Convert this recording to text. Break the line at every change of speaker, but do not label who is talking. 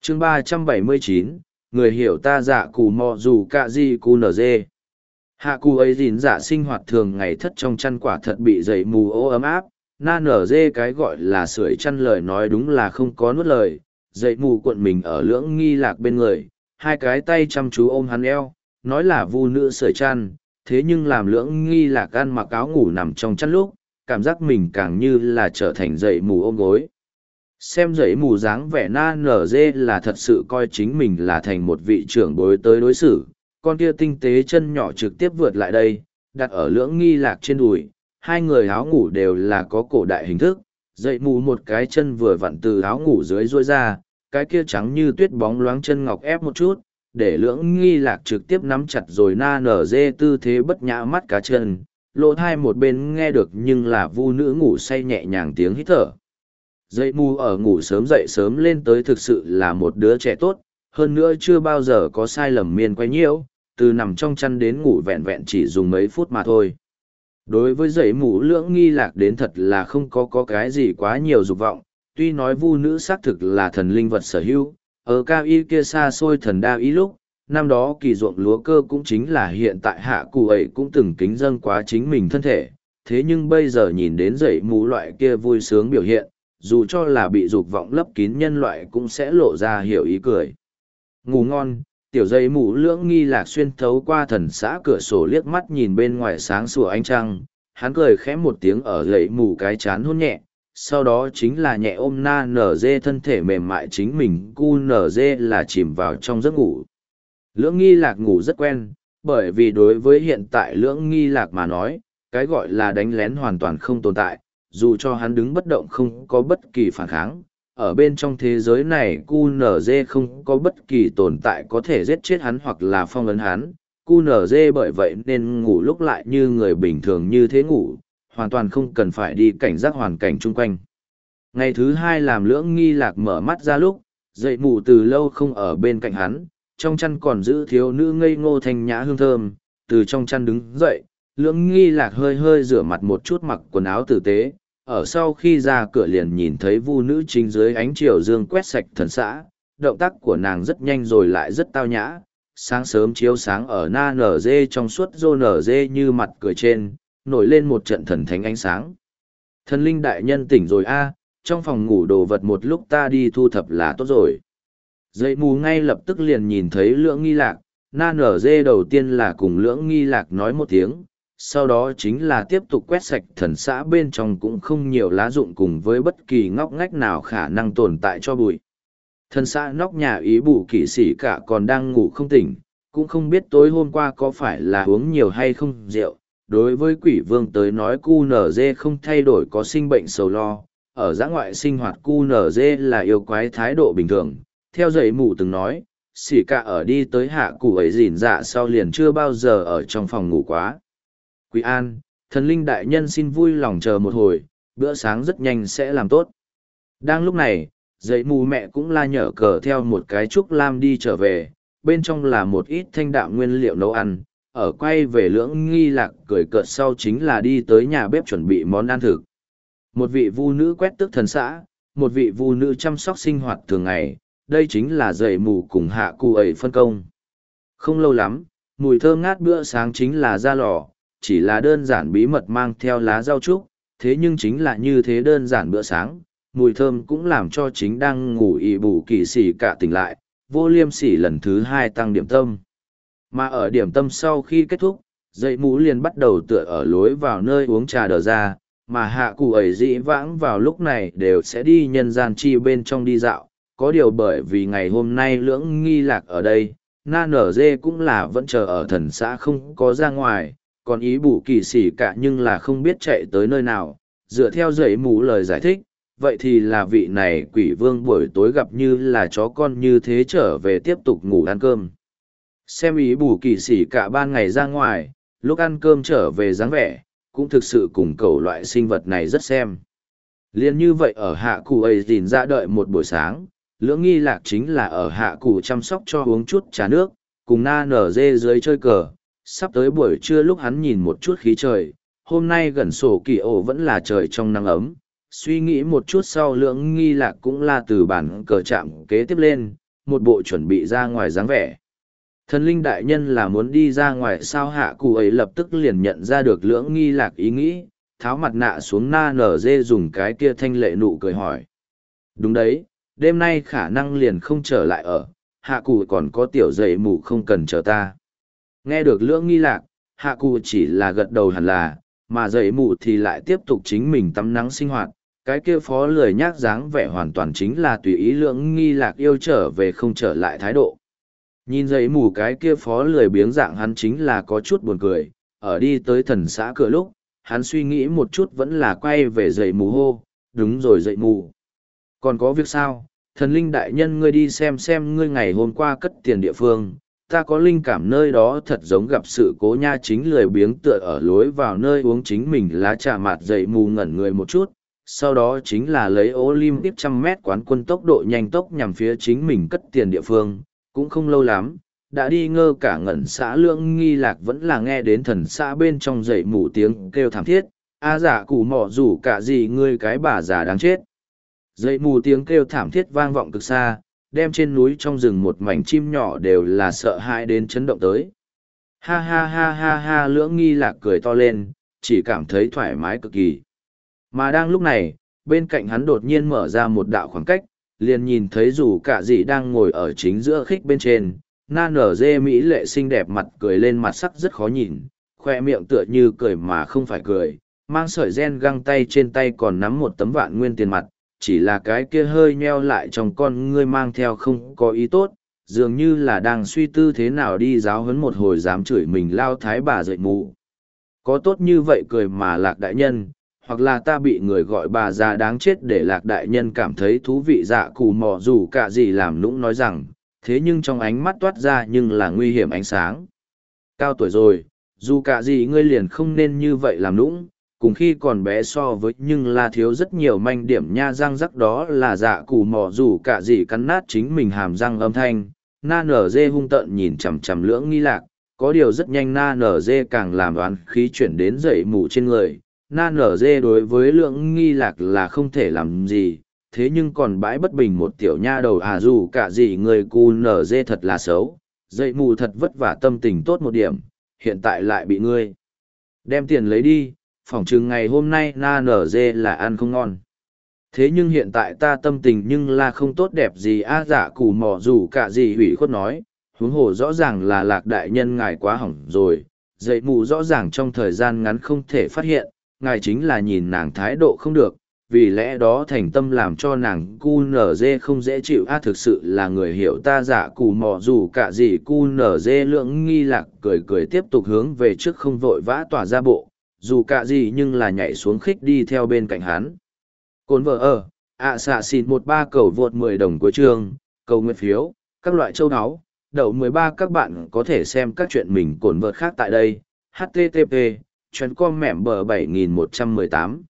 chương 379, người hiểu ta dạ cù mò dù cạ di cu nở dê. Hạ cù ấy dìn dạ sinh hoạt thường ngày thất trong chăn quả thật bị dậy mù ô ấm áp, na nở dê cái gọi là sưởi chăn lời nói đúng là không có nuốt lời, dậy mù cuộn mình ở lưỡng nghi lạc bên người, hai cái tay chăm chú ôm hắn eo, nói là vu nữ sưởi chăn, thế nhưng làm lưỡng nghi lạc ăn mặc áo ngủ nằm trong chăn lúc, cảm giác mình càng như là trở thành dậy mù ôm gối. Xem dậy mù dáng vẻ na nở dê là thật sự coi chính mình là thành một vị trưởng bối tới đối xử, con kia tinh tế chân nhỏ trực tiếp vượt lại đây, đặt ở lưỡng nghi lạc trên đùi, hai người áo ngủ đều là có cổ đại hình thức, dậy mù một cái chân vừa vặn từ áo ngủ dưới ruôi ra, cái kia trắng như tuyết bóng loáng chân ngọc ép một chút, để lưỡng nghi lạc trực tiếp nắm chặt rồi na nở dê tư thế bất nhã mắt cá chân, lỗ thai một bên nghe được nhưng là vu nữ ngủ say nhẹ nhàng tiếng hít thở. Dậy mù ở ngủ sớm dậy sớm lên tới thực sự là một đứa trẻ tốt, hơn nữa chưa bao giờ có sai lầm miên quay nhiễu, từ nằm trong chăn đến ngủ vẹn vẹn chỉ dùng mấy phút mà thôi. Đối với dậy mù lưỡng nghi lạc đến thật là không có cái gì quá nhiều dục vọng, tuy nói vu nữ xác thực là thần linh vật sở hữu, ở cao y kia xa xôi thần đa ý lúc, năm đó kỳ ruộng lúa cơ cũng chính là hiện tại hạ cụ ấy cũng từng kính dâng quá chính mình thân thể, thế nhưng bây giờ nhìn đến dậy mù loại kia vui sướng biểu hiện, dù cho là bị dục vọng lấp kín nhân loại cũng sẽ lộ ra hiểu ý cười. Ngủ ngon, tiểu dây mù lưỡng nghi lạc xuyên thấu qua thần xã cửa sổ liếc mắt nhìn bên ngoài sáng sủa ánh trăng, hắn cười khẽ một tiếng ở dậy mù cái chán hôn nhẹ, sau đó chính là nhẹ ôm na nở dê thân thể mềm mại chính mình cu nở dê là chìm vào trong giấc ngủ. Lưỡng nghi lạc ngủ rất quen, bởi vì đối với hiện tại lưỡng nghi lạc mà nói, cái gọi là đánh lén hoàn toàn không tồn tại, dù cho hắn đứng bất động không có bất kỳ phản kháng. Ở bên trong thế giới này QNZ không có bất kỳ tồn tại có thể giết chết hắn hoặc là phong ấn hắn. QNZ bởi vậy nên ngủ lúc lại như người bình thường như thế ngủ, hoàn toàn không cần phải đi cảnh giác hoàn cảnh chung quanh. Ngày thứ hai làm lưỡng nghi lạc mở mắt ra lúc, dậy mù từ lâu không ở bên cạnh hắn, trong chăn còn giữ thiếu nữ ngây ngô thanh nhã hương thơm, từ trong chăn đứng dậy, lưỡng nghi lạc hơi hơi rửa mặt một chút mặc quần áo tử tế, ở sau khi ra cửa liền nhìn thấy vu nữ chính dưới ánh chiều dương quét sạch thần xã, động tác của nàng rất nhanh rồi lại rất tao nhã, sáng sớm chiếu sáng ở na nở dê trong suốt rô nở dê như mặt cười trên, nổi lên một trận thần thánh ánh sáng. Thần linh đại nhân tỉnh rồi a, trong phòng ngủ đồ vật một lúc ta đi thu thập là tốt rồi. Dậy mù ngay lập tức liền nhìn thấy lưỡng nghi lạc, na nở dê đầu tiên là cùng lưỡng nghi lạc nói một tiếng, sau đó chính là tiếp tục quét sạch thần xã bên trong cũng không nhiều lá dụng cùng với bất kỳ ngóc ngách nào khả năng tồn tại cho bụi. Thần xã nóc nhà ý bù kỵ sĩ cả còn đang ngủ không tỉnh, cũng không biết tối hôm qua có phải là uống nhiều hay không rượu. Đối với quỷ vương tới nói QNZ không thay đổi có sinh bệnh sầu lo, ở giã ngoại sinh hoạt QNZ là yêu quái thái độ bình thường. Theo dậy mù từng nói, xỉ cả ở đi tới hạ cụ ấy dỉn dạ sau liền chưa bao giờ ở trong phòng ngủ quá. Quý an, thần linh đại nhân xin vui lòng chờ một hồi, bữa sáng rất nhanh sẽ làm tốt. Đang lúc này, dậy mù mẹ cũng la nhở cờ theo một cái trúc lam đi trở về, bên trong là một ít thanh đạm nguyên liệu nấu ăn, ở quay về lưỡng nghi lạc cười cợt sau chính là đi tới nhà bếp chuẩn bị món ăn thực. Một vị vu nữ quét tước thần xã, một vị vu nữ chăm sóc sinh hoạt thường ngày, đây chính là dậy mù cùng hạ cụ ấy phân công. Không lâu lắm, mùi thơm ngát bữa sáng chính là ra lò, chỉ là đơn giản bí mật mang theo lá rau trúc, thế nhưng chính là như thế đơn giản bữa sáng, mùi thơm cũng làm cho chính đang ngủ ị bù kỳ sĩ cả tỉnh lại, vô liêm sỉ lần thứ hai tăng điểm tâm. Mà ở điểm tâm sau khi kết thúc, dậy mũ liền bắt đầu tựa ở lối vào nơi uống trà đờ ra, mà hạ cụ ấy dĩ vãng vào lúc này đều sẽ đi nhân gian chi bên trong đi dạo, có điều bởi vì ngày hôm nay lưỡng nghi lạc ở đây, na nở dê cũng là vẫn chờ ở thần xã không có ra ngoài, còn ý bù kỳ sĩ cả nhưng là không biết chạy tới nơi nào, dựa theo dậy mũ lời giải thích, vậy thì là vị này quỷ vương buổi tối gặp như là chó con như thế trở về tiếp tục ngủ ăn cơm. Xem ý bù kỳ sĩ cả ban ngày ra ngoài, lúc ăn cơm trở về dáng vẻ, cũng thực sự cùng cầu loại sinh vật này rất xem. Liên như vậy ở hạ cụ ấy dìn ra đợi một buổi sáng, lưỡng nghi lạc chính là ở hạ cụ chăm sóc cho uống chút trà nước, cùng na nở dê dưới chơi cờ. Sắp tới buổi trưa lúc hắn nhìn một chút khí trời, hôm nay gần sổ kỳ ổ vẫn là trời trong nắng ấm. Suy nghĩ một chút sau lưỡng nghi lạc cũng là từ bản cờ chạm kế tiếp lên, một bộ chuẩn bị ra ngoài dáng vẻ. Thần linh đại nhân là muốn đi ra ngoài sao? Hạ cụ ấy lập tức liền nhận ra được Lưỡng Nghi Lạc ý nghĩ, tháo mặt nạ xuống, na nở dê dùng cái kia thanh lệ nụ cười hỏi. Đúng đấy, đêm nay khả năng liền không trở lại ở, hạ cụ còn có tiểu dậy mù không cần chờ ta. Nghe được Lưỡng Nghi Lạc, hạ cụ chỉ là gật đầu hẳn là, mà dậy mù thì lại tiếp tục chính mình tắm nắng sinh hoạt. Cái kia phó lười nhác dáng vẻ hoàn toàn chính là tùy ý Lưỡng Nghi Lạc yêu trở về không trở lại thái độ. Nhìn dậy mù cái kia phó lười biếng dạng, hắn chính là có chút buồn cười. Ở đi tới thần xã cửa lúc, hắn suy nghĩ một chút vẫn là quay về dậy mù hô. Đúng rồi dậy mù, còn có việc sao? Thần linh đại nhân, ngươi đi xem ngươi ngày hôm qua cất tiền địa phương, ta có linh cảm nơi đó thật giống gặp sự cố nha. Chính lười biếng tựa ở lối vào nơi uống chính mình lá trà mạt, dậy mù ngẩn người một chút, sau đó chính là lấy Olympic 100 mét quán quân tốc độ nhanh tốc nhằm phía chính mình cất tiền địa phương. Cũng không lâu lắm, đã đi ngơ cả ngẩn xã Lưỡng Nghi Lạc vẫn là nghe đến thần xã bên trong dậy mù tiếng kêu thảm thiết. A giả cụ mỏ rủ cả gì ngươi cái bà già đáng chết. Dậy mù tiếng kêu thảm thiết vang vọng cực xa, đem trên núi trong rừng một mảnh chim nhỏ đều là sợ hãi đến chấn động tới. Ha ha ha ha ha, Lưỡng Nghi Lạc cười to lên, chỉ cảm thấy thoải mái cực kỳ. Mà đang lúc này, bên cạnh hắn đột nhiên mở ra một đạo khoảng cách, liền nhìn thấy dù cả dì đang ngồi ở chính giữa khích bên trên, na nở dê mỹ lệ xinh đẹp, mặt cười lên, mặt sắc rất khó nhìn, khoe miệng tựa như cười mà không phải cười, mang sợi ren găng tay trên tay còn nắm một tấm vạn nguyên tiền mặt, chỉ là cái kia hơi nheo lại trong con ngươi mang theo không có ý tốt, dường như là đang suy tư thế nào đi giáo huấn một hồi dám chửi mình lao thái bà dậy mù. Có tốt như vậy cười mà Lạc đại nhân, hoặc là ta bị người gọi bà già đáng chết để Lạc đại nhân cảm thấy thú vị? Dạ cù mò dù cả gì làm nũng nói rằng, thế nhưng trong ánh mắt toát ra nhưng là nguy hiểm ánh sáng. Cao tuổi rồi, dù cả gì ngươi liền không nên như vậy làm nũng, cùng khi còn bé so với nhưng là thiếu rất nhiều manh điểm nha. Răng rắc, đó là dạ cù mò dù cả gì cắn nát chính mình hàm răng âm thanh. Na nở dê hung tợn nhìn chằm chằm Lưỡng Nghi Lạc, có điều rất nhanh na nở dê càng làm đoán khí chuyển đến dậy mù trên người. Na nở dê đối với Lưỡng Nghi Lạc là không thể làm gì, thế nhưng còn bãi bất bình một tiểu nha đầu à, dù cả gì người cu nở dê thật là xấu, dậy mù thật vất vả tâm tình tốt một điểm, hiện tại lại bị ngươi đem tiền lấy đi, phỏng chừng ngày hôm nay na nở dê là ăn không ngon. Thế nhưng hiện tại ta tâm tình nhưng là không tốt đẹp gì a. Dạ cù mò dù cả gì hủy khuất nói, huống hồ rõ ràng là Lạc đại nhân ngài quá hỏng rồi, dậy mù rõ ràng trong thời gian ngắn không thể phát hiện, ngài chính là nhìn nàng thái độ không được, vì lẽ đó thành tâm làm cho nàng cu nở dê không dễ chịu a. Thực sự là người hiểu ta. Dạ cù mò dù cả gì cu nở dê. Lưỡng Nghi Lạc cười cười tiếp tục hướng về trước, không vội vã tỏa ra bộ, dù cả gì nhưng là nhảy xuống khích đi theo bên cạnh hắn. Cồn vợ ở, xạ xịt 13 cầu vượt 10 đồng của trường, cầu nguyện phiếu, các loại châu áo, đậu 13. Các bạn có thể xem các chuyện mình cồn vợt khác tại đây. HTTP, chuyến com mẻm bờ 7118.